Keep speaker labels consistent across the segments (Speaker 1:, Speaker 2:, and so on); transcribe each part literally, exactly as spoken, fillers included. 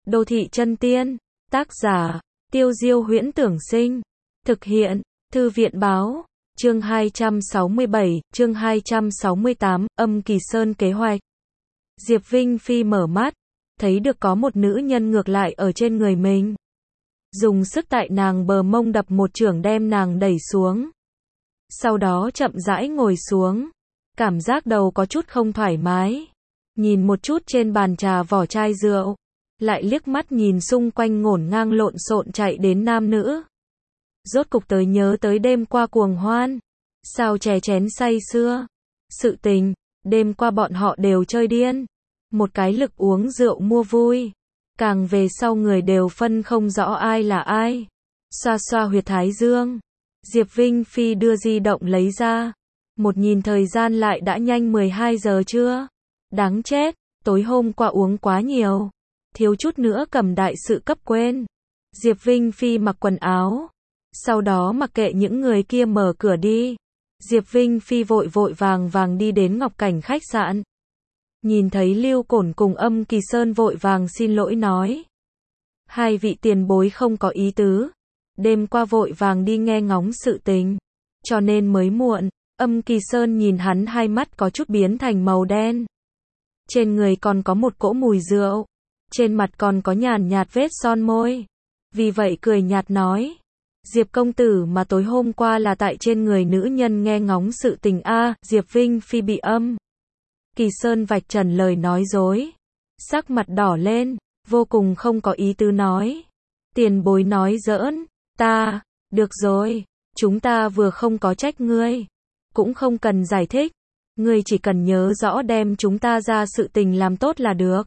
Speaker 1: Đô thị chân tiên, tác giả, Tiêu Diêu Huyễn Tưởng Sinh, thực hiện, Thư viện Báo, chương hai trăm sáu mươi bảy, chương hai trăm sáu mươi tám, âm Kỳ Sơn kế hoạch. Diệp Vinh Phi mở mắt, thấy được có một nữ nhân ngược lại ở trên người mình. Dùng sức tại nàng bờ mông đập một chưởng đem nàng đẩy xuống. Sau đó chậm rãi ngồi xuống, cảm giác đầu có chút không thoải mái. Nhìn một chút trên bàn trà vỏ chai rượu, lại liếc mắt nhìn xung quanh ngổn ngang lộn xộn chạy đến nam nữ. Rốt cục tới nhớ tới đêm qua cuồng hoan, sao chè chén say sưa. Sự tình, đêm qua bọn họ đều chơi điên. Một cái lực uống rượu mua vui. Càng về sau người đều phân không rõ ai là ai. Xoa xoa huyệt thái dương. Diệp Vinh Phi đưa di động lấy ra. Một nhìn thời gian lại đã nhanh mười hai giờ trưa. Đáng chết, tối hôm qua uống quá nhiều. Thiếu chút nữa cầm đại sự cấp quên. Diệp Vinh Phi mặc quần áo. Sau đó mặc kệ những người kia mở cửa đi. Diệp Vinh Phi vội vội vàng vàng đi đến Ngọc Cảnh khách sạn. Nhìn thấy Lưu Cổn cùng Âm Kỳ Sơn vội vàng xin lỗi nói. Hai vị tiền bối không có ý tứ. Đêm qua vội vàng đi nghe ngóng sự tình. Cho nên mới muộn. Âm Kỳ Sơn nhìn hắn hai mắt có chút biến thành màu đen. Trên người còn có một cỗ mùi rượu. Trên mặt còn có nhàn nhạt vết son môi. Vì vậy cười nhạt nói. Diệp công tử mà tối hôm qua là tại trên người nữ nhân nghe ngóng sự tình a. Diệp Vinh Phi bị Âm Kỳ Sơn vạch trần lời nói dối. Sắc mặt đỏ lên, vô cùng không có ý tứ nói. Tiền bối nói giỡn, ta, được rồi, chúng ta vừa không có trách ngươi. Cũng không cần giải thích, ngươi chỉ cần nhớ rõ đem chúng ta ra sự tình làm tốt là được.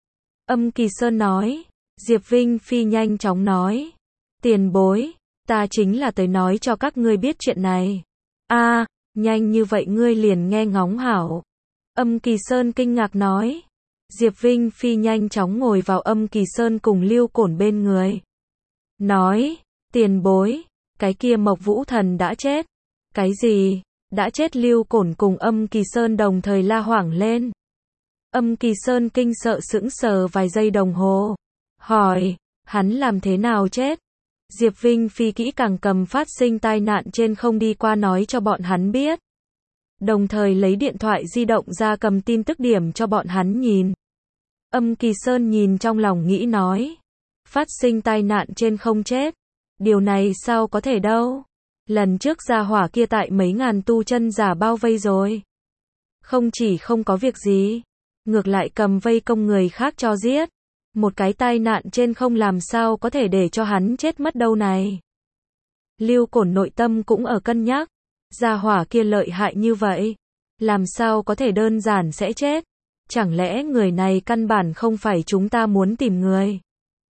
Speaker 1: Âm Kỳ Sơn nói. Diệp Vinh Phi nhanh chóng nói. Tiền bối, ta chính là tới nói cho các ngươi biết chuyện này. A, nhanh như vậy ngươi liền nghe ngóng hảo. Âm Kỳ Sơn kinh ngạc nói. Diệp Vinh Phi nhanh chóng ngồi vào Âm Kỳ Sơn cùng Lưu Cổn bên người. Nói, tiền bối, cái kia Mộc Vũ Thần đã chết. Cái gì? Đã chết? Lưu Cổn cùng Âm Kỳ Sơn đồng thời la hoảng lên. Âm Kỳ Sơn kinh sợ sững sờ vài giây đồng hồ. Hỏi, hắn làm thế nào chết? Diệp Vinh Phi kỹ càng cầm phát sinh tai nạn trên không đi qua nói cho bọn hắn biết. Đồng thời lấy điện thoại di động ra cầm tin tức điểm cho bọn hắn nhìn. Âm Kỳ Sơn nhìn trong lòng nghĩ nói. Phát sinh tai nạn trên không chết. Điều này sao có thể đâu. Lần trước gia hỏa kia tại mấy ngàn tu chân giả bao vây rồi. Không chỉ không có việc gì. Ngược lại cầm vây công người khác cho giết. Một cái tai nạn trên không làm sao có thể để cho hắn chết mất đâu này. Lưu Cổn nội tâm cũng ở cân nhắc. Gia hỏa kia lợi hại như vậy. Làm sao có thể đơn giản sẽ chết. Chẳng lẽ người này căn bản không phải chúng ta muốn tìm người.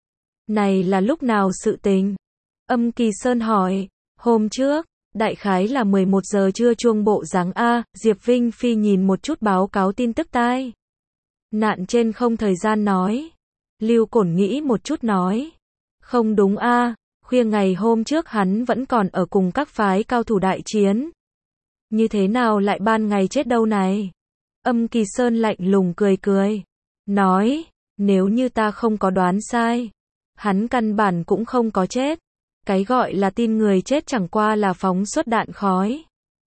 Speaker 1: Này là lúc nào sự tình? Âm Kỳ Sơn hỏi. Hôm trước, đại khái là mười một giờ trưa chuông bộ dáng A. Diệp Vinh Phi nhìn một chút báo cáo tin tức tai nạn trên không thời gian nói. Lưu Cổn nghĩ một chút nói. Không đúng a, khuya ngày hôm trước hắn vẫn còn ở cùng các phái cao thủ đại chiến. Như thế nào lại ban ngày chết đâu này? Âm Kỳ Sơn lạnh lùng cười cười. Nói, nếu như ta không có đoán sai. Hắn căn bản cũng không có chết. Cái gọi là tin người chết chẳng qua là phóng xuất đạn khói.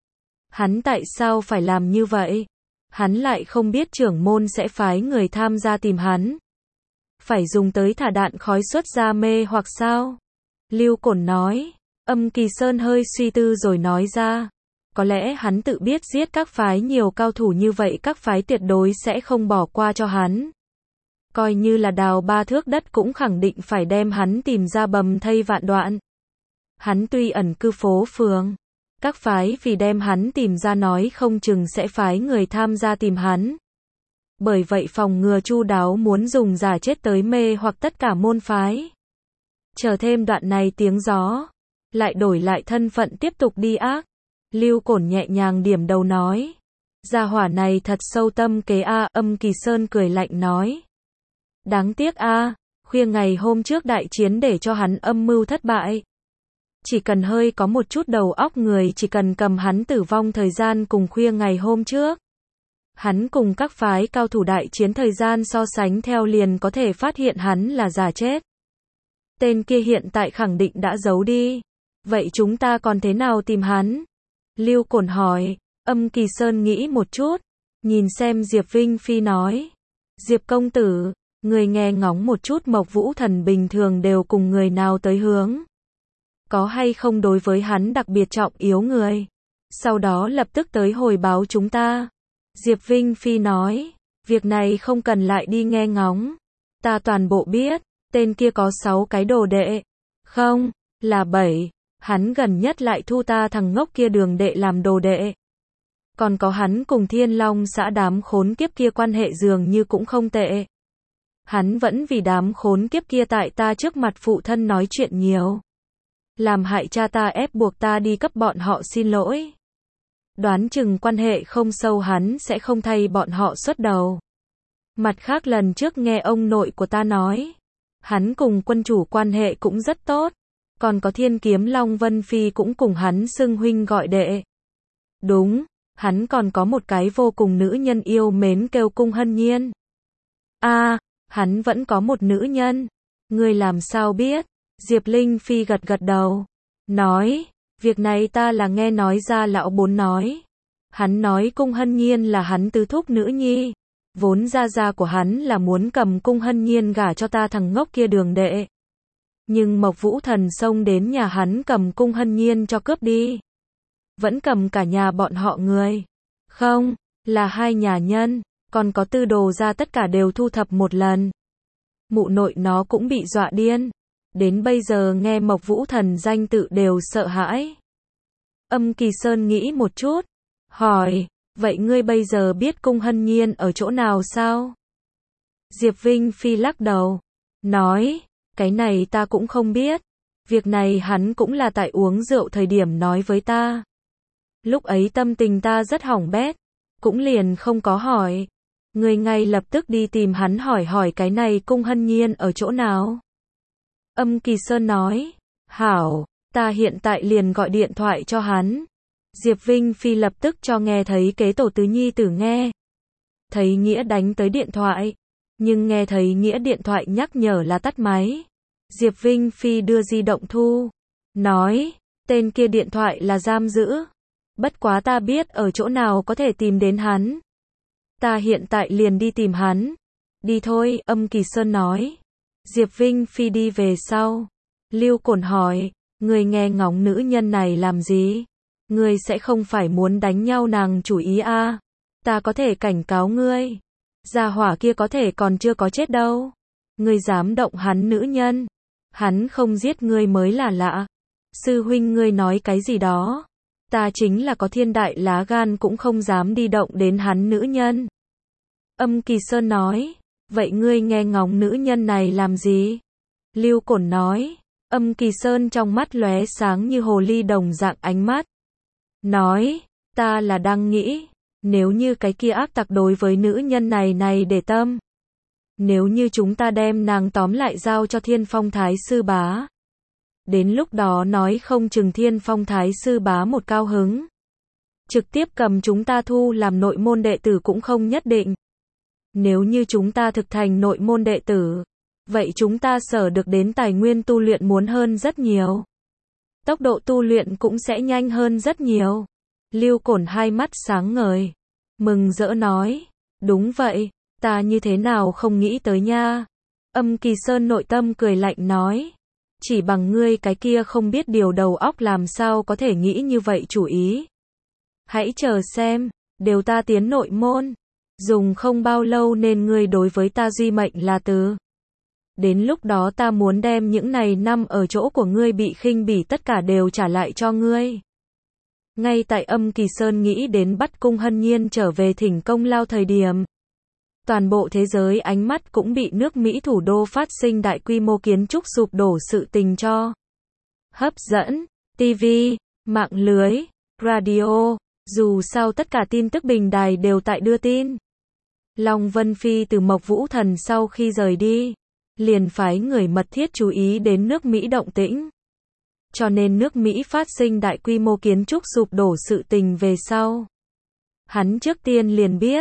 Speaker 1: Hắn tại sao phải làm như vậy? Hắn lại không biết trưởng môn sẽ phái người tham gia tìm hắn. Phải dùng tới thả đạn khói xuất ra mê hoặc sao? Lưu Cổn nói. Âm Kỳ Sơn hơi suy tư rồi nói ra. Có lẽ hắn tự biết giết các phái nhiều cao thủ như vậy các phái tuyệt đối sẽ không bỏ qua cho hắn. Coi như là đào ba thước đất cũng khẳng định phải đem hắn tìm ra bầm thây vạn đoạn. Hắn tuy ẩn cư phố phường. Các phái vì đem hắn tìm ra nói không chừng sẽ phái người tham gia tìm hắn. Bởi vậy phòng ngừa chu đáo muốn dùng giả chết tới mê hoặc tất cả môn phái. Chờ thêm đoạn này tiếng gió. Lại đổi lại thân phận tiếp tục đi ác. Lưu Cổn nhẹ nhàng điểm đầu nói. Gia hỏa này thật sâu tâm kế a. Âm Kỳ Sơn cười lạnh nói. Đáng tiếc a, khuya ngày hôm trước đại chiến để cho hắn âm mưu thất bại. Chỉ cần hơi có một chút đầu óc người chỉ cần cầm hắn tử vong thời gian cùng khuya ngày hôm trước. Hắn cùng các phái cao thủ đại chiến thời gian so sánh theo liền có thể phát hiện hắn là giả chết. Tên kia hiện tại khẳng định đã giấu đi. Vậy chúng ta còn thế nào tìm hắn? Lưu Cổn hỏi. Âm Kỳ Sơn nghĩ một chút, nhìn xem Diệp Vinh Phi nói. Diệp công tử, người nghe ngóng một chút Mộc Vũ Thần bình thường đều cùng người nào tới hướng. Có hay không đối với hắn đặc biệt trọng yếu người. Sau đó lập tức tới hồi báo chúng ta. Diệp Vinh Phi nói, việc này không cần lại đi nghe ngóng. Ta toàn bộ biết, tên kia có sáu cái đồ đệ. Không, là bảy. Hắn gần nhất lại thu ta thằng ngốc kia Đường đệ làm đồ đệ. Còn có hắn cùng Thiên Long xã đám khốn kiếp kia quan hệ dường như cũng không tệ. Hắn vẫn vì đám khốn kiếp kia tại ta trước mặt phụ thân nói chuyện nhiều. Làm hại cha ta ép buộc ta đi cấp bọn họ xin lỗi. Đoán chừng quan hệ không sâu hắn sẽ không thay bọn họ xuất đầu. Mặt khác lần trước nghe ông nội của ta nói, hắn cùng quân chủ quan hệ cũng rất tốt. Còn có Thiên Kiếm Long Vân Phi cũng cùng hắn xưng huynh gọi đệ. Đúng, hắn còn có một cái vô cùng nữ nhân yêu mến kêu Cung Hân Nhiên. A, à, hắn vẫn có một nữ nhân. Ngươi làm sao biết? Diệp Linh Phi gật gật đầu. Nói, việc này ta là nghe nói ra lão bốn nói. Hắn nói Cung Hân Nhiên là hắn tứ thúc nữ nhi. Vốn gia gia của hắn là muốn cầm Cung Hân Nhiên gả cho ta thằng ngốc kia Đường đệ. Nhưng Mộc Vũ Thần xông đến nhà hắn cầm Cung Hân Nhiên cho cướp đi. Vẫn cầm cả nhà bọn họ người. Không, là hai nhà nhân, còn có Tư Đồ gia tất cả đều thu thập một lần. Mụ nội nó cũng bị dọa điên. Đến bây giờ nghe Mộc Vũ Thần danh tự đều sợ hãi. Âm Kỳ Sơn nghĩ một chút, hỏi, vậy ngươi bây giờ biết Cung Hân Nhiên ở chỗ nào sao? Diệp Vinh Phi lắc đầu, nói, cái này ta cũng không biết. Việc này hắn cũng là tại uống rượu thời điểm nói với ta. Lúc ấy tâm tình ta rất hỏng bét, cũng liền không có hỏi. Người ngay lập tức đi tìm hắn hỏi hỏi cái này Cung Hân Nhiên ở chỗ nào. Âm Kỳ Sơn nói, hảo, ta hiện tại liền gọi điện thoại cho hắn. Diệp Vinh Phi lập tức cho nghe thấy kế tổ tứ nhi tử nghe. Thấy Nghĩa đánh tới điện thoại, nhưng nghe thấy Nghĩa điện thoại nhắc nhở là tắt máy. Diệp Vinh Phi đưa di động thu, nói, tên kia điện thoại là giam giữ. Bất quá ta biết ở chỗ nào có thể tìm đến hắn. Ta hiện tại liền đi tìm hắn. Đi thôi, Âm Kỳ Sơn nói. Diệp Vinh Phi đi về sau. Lưu Cổn hỏi, người nghe ngóng nữ nhân này làm gì? Ngươi sẽ không phải muốn đánh nhau nàng chủ ý a? À? Ta có thể cảnh cáo ngươi. Gia hỏa kia có thể còn chưa có chết đâu. Ngươi dám động hắn nữ nhân. Hắn không giết ngươi mới là lạ. Sư huynh ngươi nói cái gì đó? Ta chính là có thiên đại lá gan cũng không dám đi động đến hắn nữ nhân. Âm Kỳ Sơn nói, vậy ngươi nghe ngóng nữ nhân này làm gì? Lưu Cổn nói, Âm Kỳ Sơn trong mắt lóe sáng như hồ ly đồng dạng ánh mắt. Nói, ta là đang nghĩ, nếu như cái kia ác tặc đối với nữ nhân này này để tâm. Nếu như chúng ta đem nàng tóm lại giao cho Thiên Phong Thái Sư Bá. Đến lúc đó nói không chừng Thiên Phong Thái Sư Bá một cao hứng. Trực tiếp cầm chúng ta thu làm nội môn đệ tử cũng không nhất định. Nếu như chúng ta thực thành nội môn đệ tử, vậy chúng ta sở được đến tài nguyên tu luyện muốn hơn rất nhiều. Tốc độ tu luyện cũng sẽ nhanh hơn rất nhiều. Lưu Cổn hai mắt sáng ngời, mừng rỡ nói, đúng vậy, ta như thế nào không nghĩ tới nha. Âm Kỳ Sơn nội tâm cười lạnh nói, chỉ bằng ngươi cái kia không biết điều đầu óc làm sao có thể nghĩ như vậy chủ ý. Hãy chờ xem, đều ta tiến nội môn, dùng không bao lâu nên ngươi đối với ta duy mệnh là từ. Đến lúc đó ta muốn đem những này năm ở chỗ của ngươi bị khinh bỉ tất cả đều trả lại cho ngươi. Ngay tại Âm Kỳ Sơn nghĩ đến bắt Cung Hân Nhiên trở về thỉnh công lao thời điểm. Toàn bộ thế giới ánh mắt cũng bị nước Mỹ thủ đô phát sinh đại quy mô kiến trúc sụp đổ sự tình cho. Hấp dẫn, ti vi, mạng lưới, radio, dù sao tất cả tin tức bình đài đều tại đưa tin. Long Vân Phi từ Mộc Vũ Thần sau khi rời đi, liền phái người mật thiết chú ý đến nước Mỹ động tĩnh. Cho nên nước Mỹ phát sinh đại quy mô kiến trúc sụp đổ sự tình về sau. Hắn trước tiên liền biết,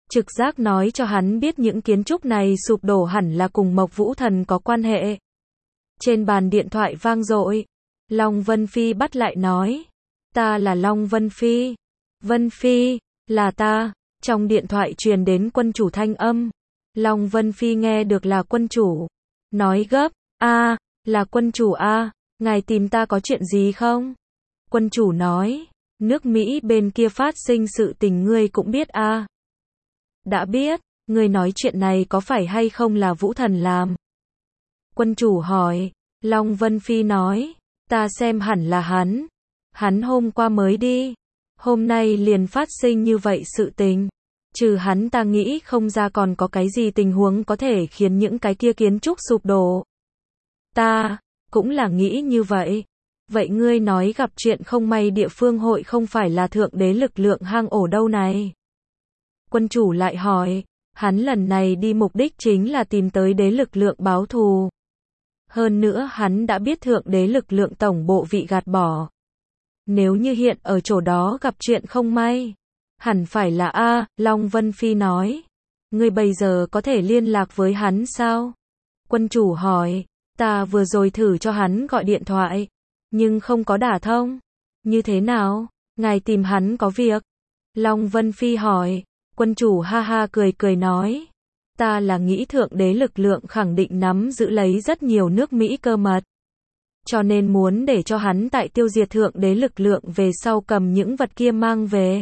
Speaker 1: Trực giác nói cho hắn biết những kiến trúc này sụp đổ hẳn là cùng Mộc Vũ Thần có quan hệ. Trên bàn điện thoại vang dội. Long Vân Phi bắt lại nói. Ta là Long Vân Phi. Vân Phi, là ta. Trong điện thoại truyền đến quân chủ thanh âm. Long Vân Phi nghe được là quân chủ. Nói gấp, a, là quân chủ a, ngài tìm ta có chuyện gì không? Quân chủ nói, nước Mỹ bên kia phát sinh sự tình ngươi cũng biết a. Đã biết, ngươi nói chuyện này có phải hay không là Vũ Thần làm? Quân chủ hỏi, Long Vân Phi nói, ta xem hẳn là hắn. Hắn hôm qua mới đi, hôm nay liền phát sinh như vậy sự tình. Trừ hắn ta nghĩ không ra còn có cái gì tình huống có thể khiến những cái kia kiến trúc sụp đổ. Ta, cũng là nghĩ như vậy. Vậy ngươi nói gặp chuyện không may địa phương hội không phải là thượng đế lực lượng hang ổ đâu này? Quân chủ lại hỏi, hắn lần này đi mục đích chính là tìm tới đế lực lượng báo thù. Hơn nữa hắn đã biết thượng đế lực lượng tổng bộ vị gạt bỏ. Nếu như hiện ở chỗ đó gặp chuyện không may, hẳn phải là A, Long Vân Phi nói. Ngươi bây giờ có thể liên lạc với hắn sao? Quân chủ hỏi, ta vừa rồi thử cho hắn gọi điện thoại, nhưng không có đả thông. Như thế nào? Ngài tìm hắn có việc? Long Vân Phi hỏi, quân chủ ha ha cười cười nói. Ta là nghĩ thượng đế lực lượng khẳng định nắm giữ lấy rất nhiều nước Mỹ cơ mật. Cho nên muốn để cho hắn tại tiêu diệt thượng đế lực lượng về sau cầm những vật kia mang về.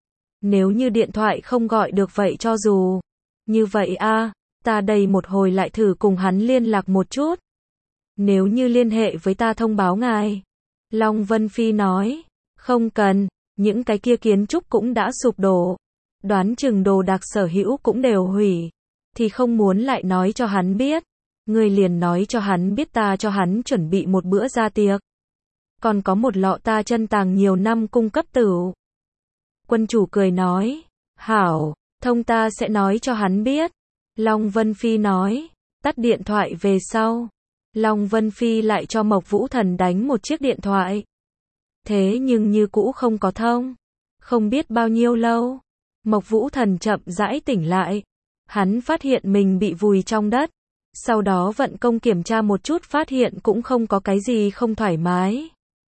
Speaker 1: Nếu như điện thoại không gọi được vậy cho dù. Như vậy a, ta đây một hồi lại thử cùng hắn liên lạc một chút. Nếu như liên hệ với ta thông báo ngài. Long Vân Phi nói, không cần, những cái kia kiến trúc cũng đã sụp đổ. Đoán chừng đồ đạc sở hữu cũng đều hủy. Thì không muốn lại nói cho hắn biết. Người liền nói cho hắn biết ta cho hắn chuẩn bị một bữa ra tiệc. Còn có một lọ ta chân tàng nhiều năm cung cấp tửu. Quân chủ cười nói, hảo, thông ta sẽ nói cho hắn biết. Long Vân Phi nói, tắt điện thoại về sau. Long Vân Phi lại cho Mộc Vũ Thần đánh một chiếc điện thoại. Thế nhưng như cũ không có thông. Không biết bao nhiêu lâu. Mộc Vũ Thần chậm rãi tỉnh lại. Hắn phát hiện mình bị vùi trong đất. Sau đó vận công kiểm tra một chút phát hiện cũng không có cái gì không thoải mái.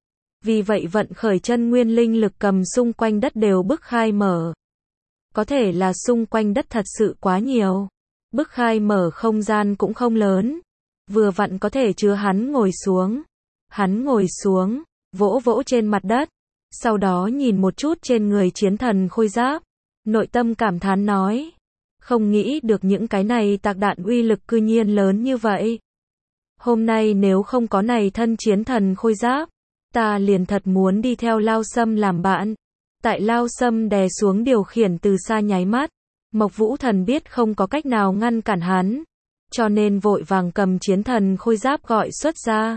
Speaker 1: Vì vậy vận khởi chân nguyên linh lực cầm xung quanh đất đều bức khai mở. Có thể là xung quanh đất thật sự quá nhiều. Bức khai mở không gian cũng không lớn. Vừa vặn có thể chứa hắn ngồi xuống. Hắn ngồi xuống, vỗ vỗ trên mặt đất. Sau đó nhìn một chút trên người chiến thần khôi giáp. Nội tâm cảm thán nói. Không nghĩ được những cái này tạc đạn uy lực cư nhiên lớn như vậy. Hôm nay nếu không có này thân chiến thần khôi giáp, ta liền thật muốn đi theo Lao Sâm làm bạn. Tại Lao Sâm đè xuống điều khiển từ xa nháy mắt, Mộc Vũ Thần biết không có cách nào ngăn cản hắn, cho nên vội vàng cầm chiến thần khôi giáp gọi xuất ra.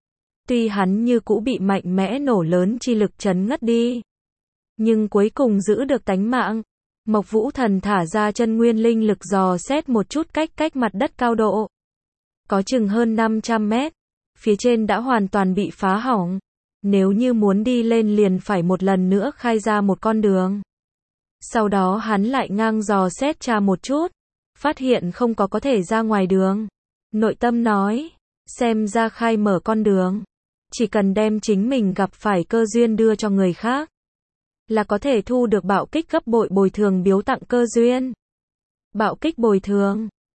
Speaker 1: Tuy hắn như cũ bị mạnh mẽ nổ lớn chi lực chấn ngất đi, nhưng cuối cùng giữ được tánh mạng. Mộc Vũ Thần thả ra chân nguyên linh lực dò xét một chút cách cách mặt đất cao độ. Có chừng hơn năm trăm mét. Phía trên đã hoàn toàn bị phá hỏng. Nếu như muốn đi lên liền phải một lần nữa khai ra một con đường. Sau đó hắn lại ngang dò xét tra một chút. Phát hiện không có có thể ra ngoài đường. Nội tâm nói. Xem ra khai mở con đường. Chỉ cần đem chính mình gặp phải cơ duyên đưa cho người khác. Là có thể thu được bạo kích gấp bội bồi thường biếu tặng cơ duyên. Bạo kích bồi thường.